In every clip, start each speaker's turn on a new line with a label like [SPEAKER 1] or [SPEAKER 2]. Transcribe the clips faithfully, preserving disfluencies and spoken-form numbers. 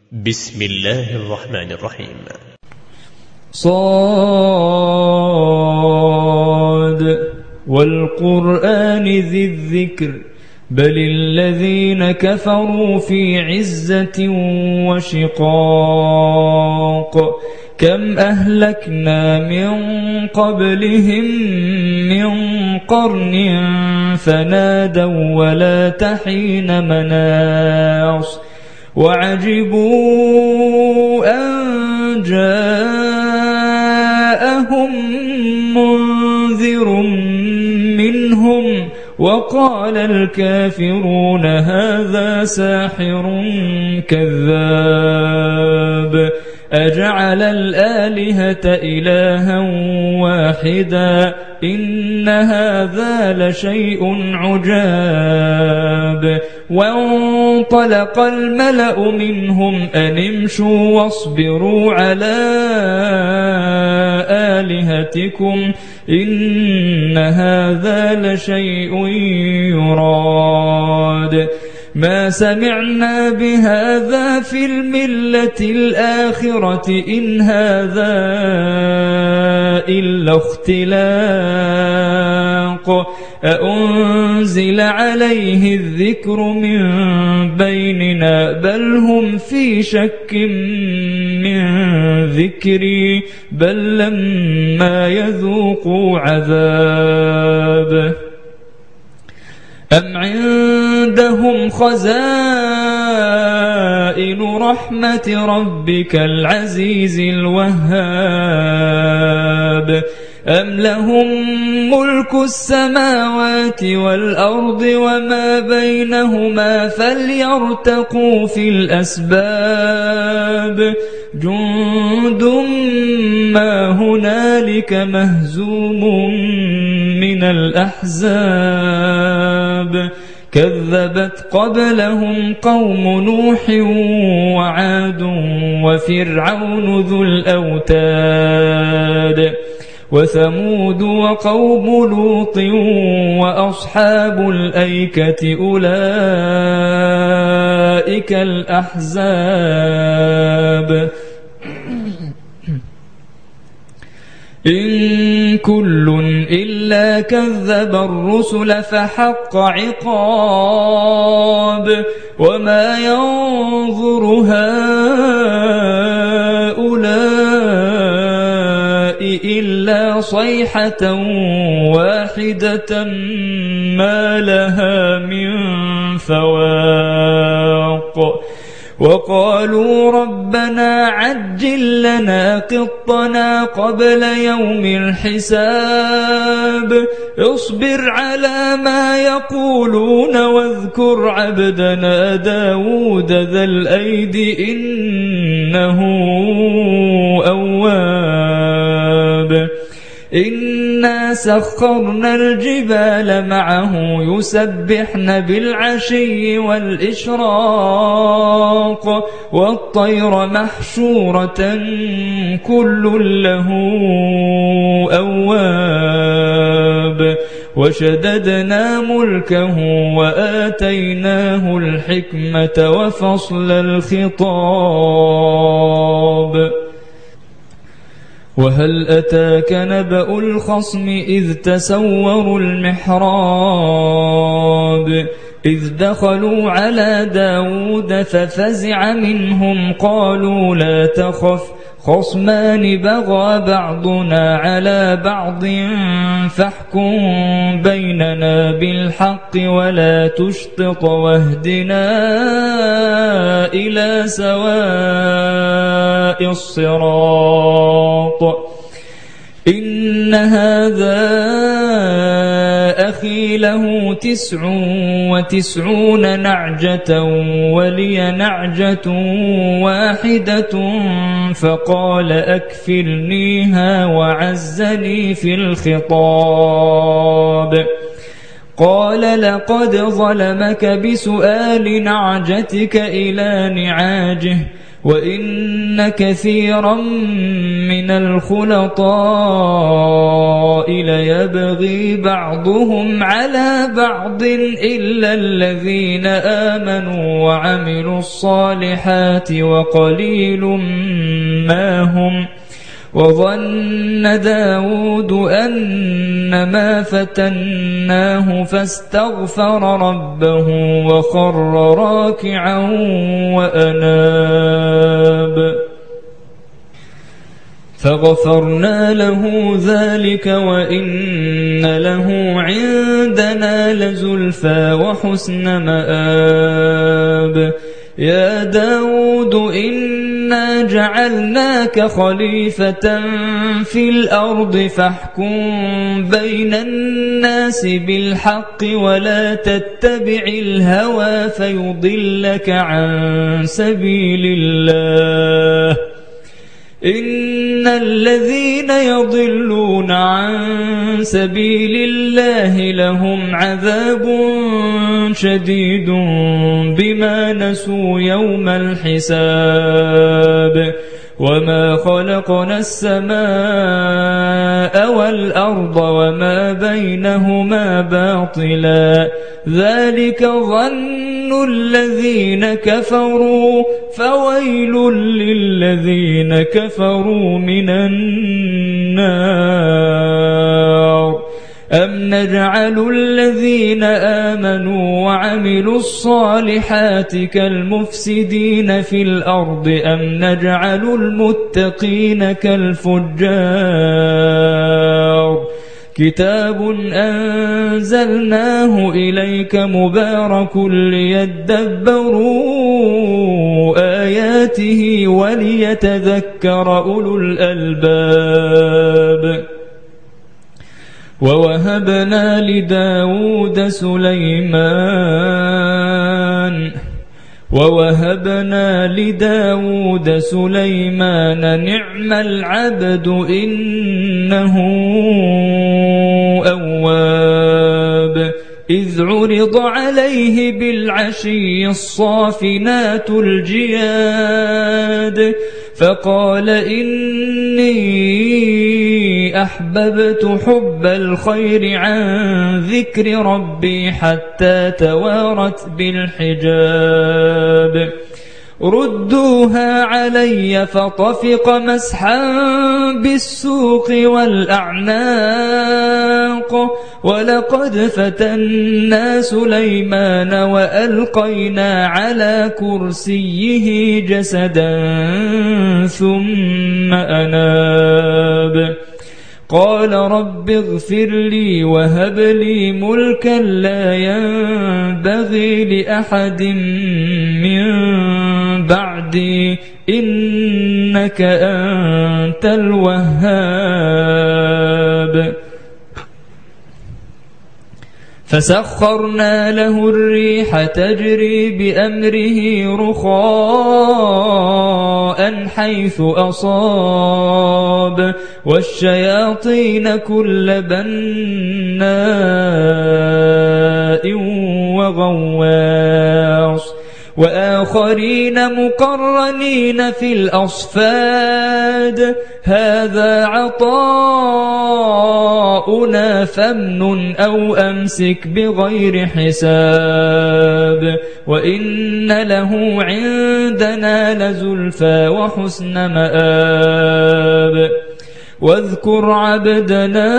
[SPEAKER 1] بسم الله الرحمن الرحيم.
[SPEAKER 2] صاد والقرآن ذي الذكر بل الذين كفروا في عزة وشقاق كم أهلكنا من قبلهم من قرن فنادوا ولا تحين مناص وعجبوا أن جاءهم منذر منهم وقال الكافرون هذا ساحر كذاب أجعل الآلهة إلها واحدا إن هذا لشيء عجاب وانطلق الملأ منهم أن امشوا واصبروا على آلهتكم إن هذا لشيء يراد ما سمعنا بهذا في الملة الآخرة إن هذا إلا اختلاق أأنزل عليه الذكر من بيننا بل هم في شك من ذكري بل لما يذوقوا عذاب أم عندهم خزائن رحمة ربك العزيز الوهاب أم لهم ملك السماوات والأرض وما بينهما فليرتقوا في الأسباب جند ما هنالك مهزوم من الأحزاب كذبت قبلهم قوم نوح وعاد وفرعون ذو الأوتاد وثمود وقوم لوط وأصحاب الأيكة أولئك الأحزاب إن كل إلا كذب الرسل فحق عقاب وما ينظر هؤلاء إلا صيحة واحدة ما لها من فواق وقالوا ربنا عجل لنا قطنا قبل يوم الحساب اصبر على ما يقولون واذكر عبدنا داود ذا الأيد إنه أواب إنا سخرنا الجبال معه يسبحن بالعشي والإشراق والطير محشورة كل له أواب وشددنا ملكه وآتيناه الحكمة وفصل الخطاب وهل أتاك نبأ الخصم إذ تسوروا المحراب إذ دخلوا على داود ففزع منهم قالوا لا تخف خصمان بغى بعضنا على بعض فاحكم بيننا بالحق ولا تشطط واهدنا إلى سواء الصراط إن هذا أخي له تسع وتسعون نعجة ولي نعجة واحدة فقال أكفلنيها وعزني في الخطاب قال لقد ظلمك بسؤال نعجتك إلى نعاجه وإن كثيرا من الخلطاء ليبغي بعضهم على بعض إلا الذين آمنوا وعملوا الصالحات وقليل ما هم. وظن داود أنما فتناه فاستغفر ربه وخر راكعا وأناب فغفرنا له ذلك وإن له عندنا لزلفى وحسن مآب. يا داود إنا جعلناك خليفة في الأرض فاحكم بين الناس بالحق ولا تتبع الهوى فيضلك عن سبيل الله. إن الذين يضلون عن سبيل الله لهم عذاب شديد بما نسوا يوم الحساب. وما خلقنا السماء والأرض وما بينهما باطلا ذلك ظن الذين كفروا فويل للذين كفروا من النار. أم نجعل الذين آمنوا وعملوا الصالحات كالمفسدين في الأرض أم نجعل المتقين كالفجار. كتاب أنزلناه إليك مبارك ليدبروا آياته وليتذكر أولو الألباب. ووهبنا لداود سليمان ووهبنا لداود سليمان نعم العبد إنه أواب. إذ عرض عليه بالعشي الصافنات الجياد فقال إني أحببت حب الخير عن ذكر ربي حتى توارت بالحجاب. ردوها علي فطفق مسحا بالسوق والأعناق. ولقد فتنا سليمان وألقينا على كرسيه جسدا ثم أناب. قال رب اغفر لي وهب لي ملكا لا ينبغي لأحد من بعدي إنك أنت الوهاب. فسخرنا له الريح تجري بأمره رخاء حيث أصاب والشياطين كل بناء وغواص وآخرين مقرنين في الأصفاد. هذا عطاؤنا فامنن أو أمسك بغير حساب. وإن له عندنا لزلفى وحسن مآب. واذكر عبدنا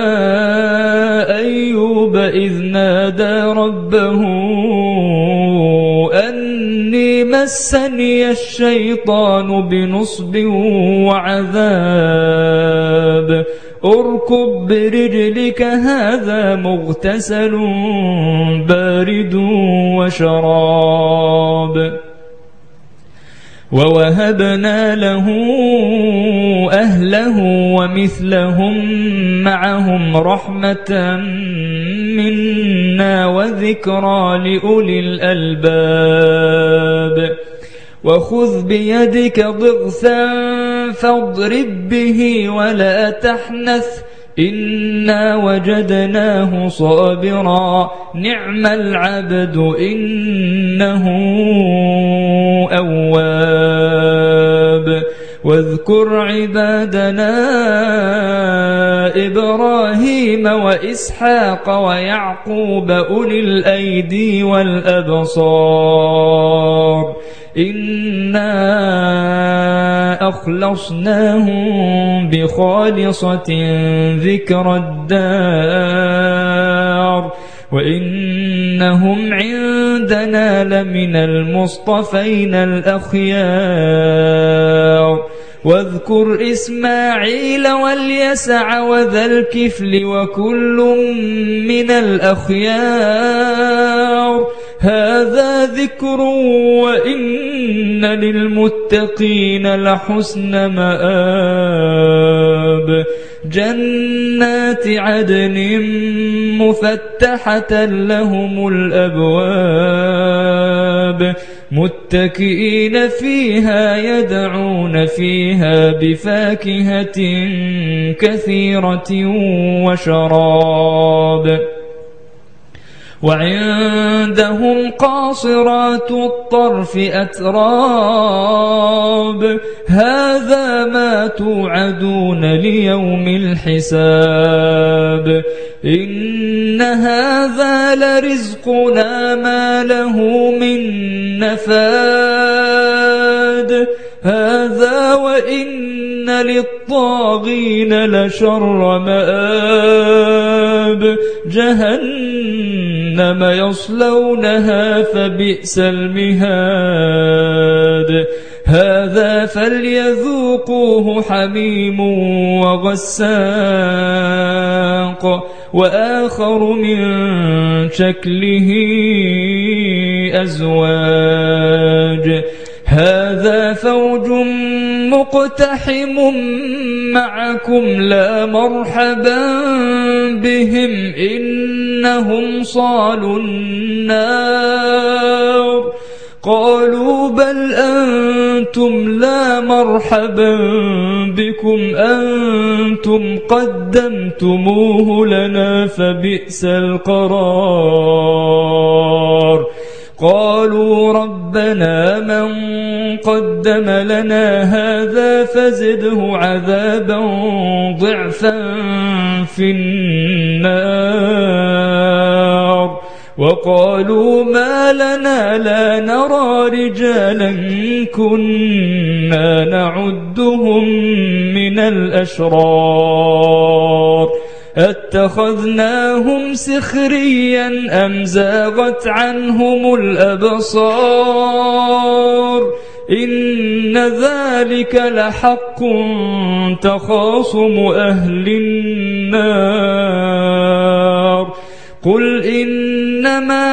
[SPEAKER 2] أيوب إذ نادى ربه أني مسني الشيطان بنصب وعذاب. اركب برجلك هذا مغتسل بارد وشراب. ووهبنا له أهله ومثلهم معهم رحمة منا وذكرى لأولي الألباب. وخذ بيدك ضغثا فاضرب به ولا تحنث إنا وجدناه صابرا نعم العبد إنه أواب. واذكر عبادنا إبراهيم وإسحاق ويعقوب أولي الأيدي والأبصار إنا أخلصناهم بخالصة ذكر الدار وإنهم عندنا لمن المصطفين الأخيار واذكر إسماعيل واليسع وذا الكفل وكل من الأخيار هذا ذكر وإن للمتقين لحسن مآب جنات عدن مفتحة لهم الأبواب متكئين فيها يدعون فيها بفاكهة كثيرة وشراب وعندهم قاصرات الطرف أتراب هذا ما توعدون ليوم الحساب إن هذا لرزقنا ما له من نفاد هذا وإن للطاغين لشر مآب جهنم يصلونها فبئس المهاد هذا فليذوقوه حميم وغساق وآخر من شكله أزواج هذا فوج مقتحم معكم لا مرحبا بهم إنهم صالوا النار قالوا بل أنتم لا مرحبا بكم أنتم قدمتموه لنا فبئس القرار قالوا ربنا من قدم لنا هذا فزده عذابا ضعفا في النار وقالوا ما لنا لا نرى رجالا كنا نعدهم من الأشرار اتخذناهم سخريا أم زاغت عنهم الأبصار إن ذلك لحق تخاصم أهل النار قل إنما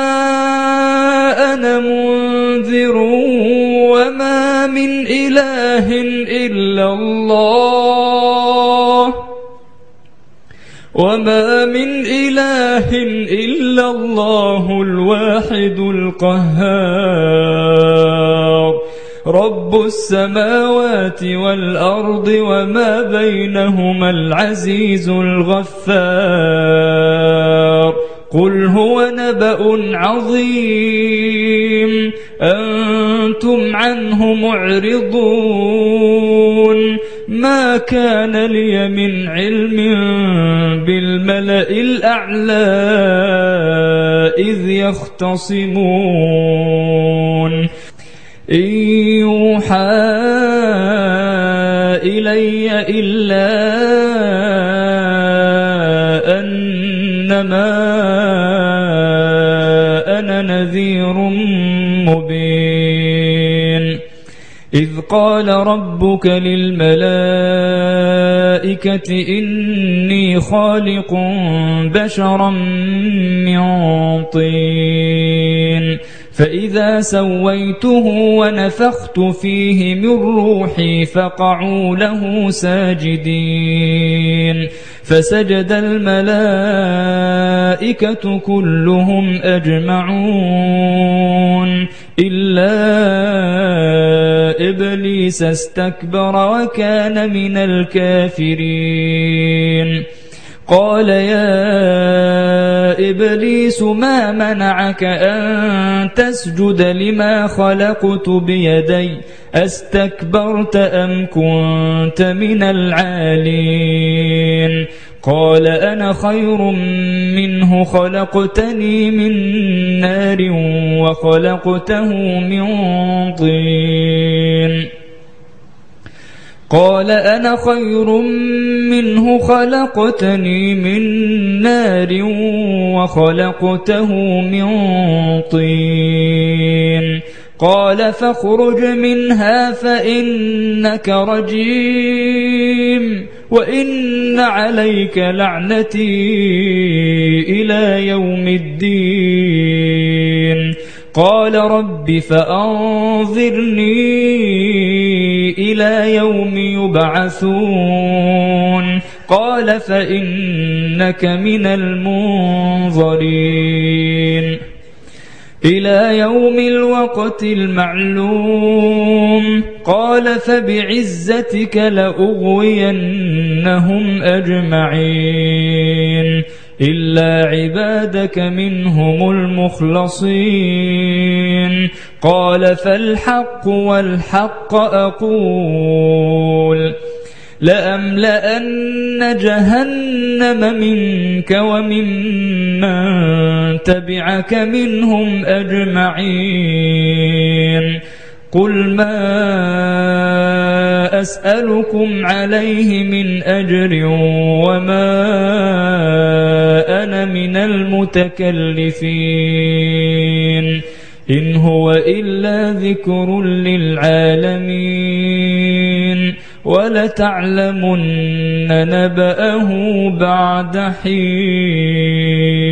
[SPEAKER 2] أنا منذر وما من إله إلا الله وما من إله إلا الله الواحد القهار رب السماوات والأرض وما بينهما العزيز الغفار قل هو نبأ عظيم أنتم عنه معرضون ما كان لي من علم بالملأ الأعلى إذ يختصمون إن يوحى إلي إلا أنما أنا نذير مبين إذ قال ربك للملائكة إني خالق بشرا من طين فإذا سويته ونفخت فيه من روحي فقعوا له ساجدين فسجد الملائكة كلهم أجمعون إلا إبليس استكبر وكان من الكافرين قال يا إبليس ما منعك أن تسجد لما خلقت بيدي أستكبرت أم كنت من العالين قال أنا خير منه خلقتني من نار وخلقته من طين قال أنا خير منه خلقتني من نار وخلقته من طين قال فاخرج منها فإنك رجيم وإن عليك لعنتي إلى يوم الدين قال رب فأنظرني إلى يوم يبعثون قال فإنك من المنظرين إلى يوم الوقت المعلوم قال فبعزتك لأغوينهم أجمعين إلا عبادك منهم المخلصين قال فالحق والحق أقول لأملأن جهنم منك وممن تبعك منهم أجمعين قل ما أسألكم عليه من أجر وما أنا من المتكلفين إن هو إلا ذكر للعالمين ولتعلمن نبأه بعد حين